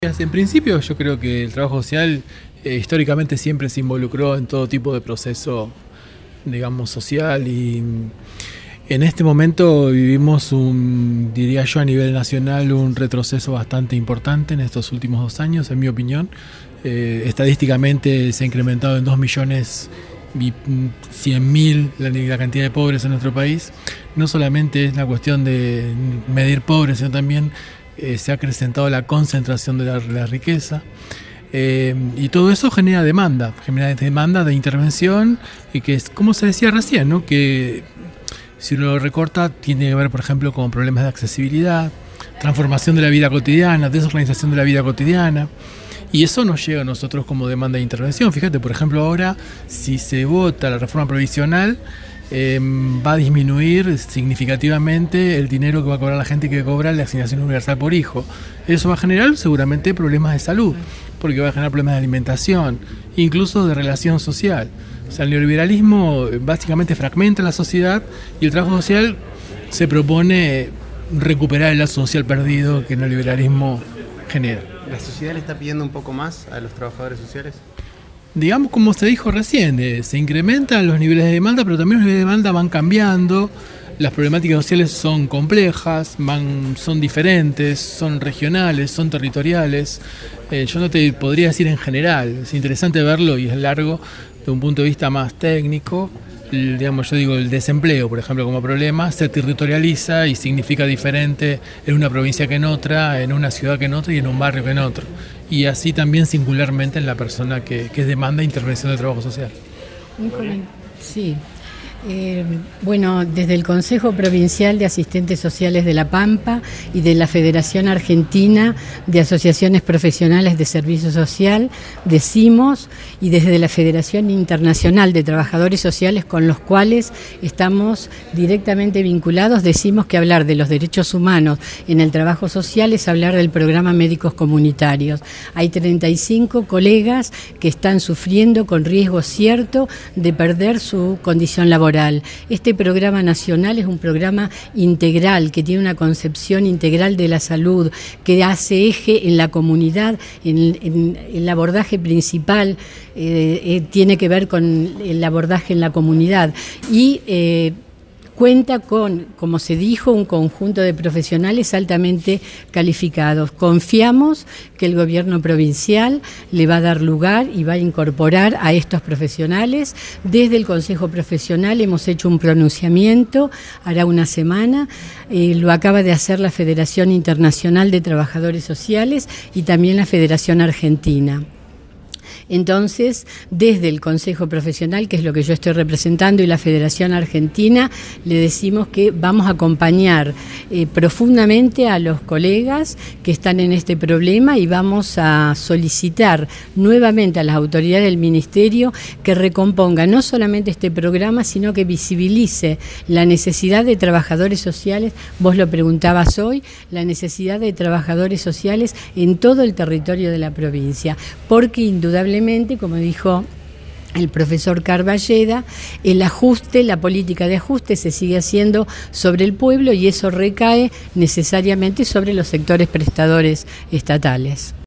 En principio yo creo que el trabajo social históricamente siempre se involucró en todo tipo de proceso, digamos, social, y en este momento vivimos diría yo a nivel nacional, un retroceso bastante importante en estos últimos 2 años, en mi opinión. Estadísticamente se ha incrementado en 2.100.000 la cantidad de pobres en nuestro país. No solamente es la cuestión de medir pobres, sino también se ha acrecentado la concentración de la riqueza, y todo eso genera demanda de intervención, y que es, como se decía recién, ¿no? Que si uno lo recorta, tiene que ver, por ejemplo, con problemas de accesibilidad, transformación de la vida cotidiana, desorganización de la vida cotidiana. Y eso nos llega a nosotros como demanda de intervención. Fíjate, por ejemplo, ahora, si se vota la reforma provisional, va a disminuir significativamente el dinero que va a cobrar la gente que cobra la asignación universal por hijo. Eso va a generar seguramente problemas de salud, porque va a generar problemas de alimentación, incluso de relación social. O sea, el neoliberalismo básicamente fragmenta la sociedad, y el trabajo social se propone recuperar el lazo social perdido que el neoliberalismo genera. ¿La sociedad le está pidiendo un poco más a los trabajadores sociales? Digamos, como se dijo recién, se incrementan los niveles de demanda, pero también los niveles de demanda van cambiando. Las problemáticas sociales son complejas, son diferentes, son regionales, son territoriales. Yo no te podría decir en general, es interesante verlo y es largo de un punto de vista más técnico. Digamos, yo digo, el desempleo, por ejemplo, como problema, se territorializa y significa diferente en una provincia que en otra, en una ciudad que en otra y en un barrio que en otro. Y así también singularmente en la persona que demanda intervención de trabajo social. Sí. Bueno, desde el Consejo Provincial de Asistentes Sociales de La Pampa y de la Federación Argentina de Asociaciones Profesionales de Servicio Social, decimos, y desde la Federación Internacional de Trabajadores Sociales, con los cuales estamos directamente vinculados, decimos que hablar de los derechos humanos en el trabajo social es hablar del programa Médicos Comunitarios. Hay 35 colegas que están sufriendo con riesgo cierto de perder su condición laboral. Este programa nacional es un programa integral, que tiene una concepción integral de la salud, que hace eje en la comunidad, en el abordaje principal, tiene que ver con el abordaje en la comunidad, y cuenta con, como se dijo, un conjunto de profesionales altamente calificados. Confiamos que el gobierno provincial le va a dar lugar y va a incorporar a estos profesionales. Desde el Consejo Profesional hemos hecho un pronunciamiento, hará una semana, lo acaba de hacer la Federación Internacional de Trabajadores Sociales y también la Federación Argentina. Entonces, desde el Consejo Profesional, que es lo que yo estoy representando, y la Federación Argentina, le decimos que vamos a acompañar profundamente a los colegas que están en este problema, y vamos a solicitar nuevamente a las autoridades del Ministerio que recomponga no solamente este programa, sino que visibilice la necesidad de trabajadores sociales, vos lo preguntabas hoy, la necesidad de trabajadores sociales en todo el territorio de la provincia, porque indudablemente, como dijo el profesor Carballeda, el ajuste, la política de ajuste se sigue haciendo sobre el pueblo, y eso recae necesariamente sobre los sectores prestadores estatales.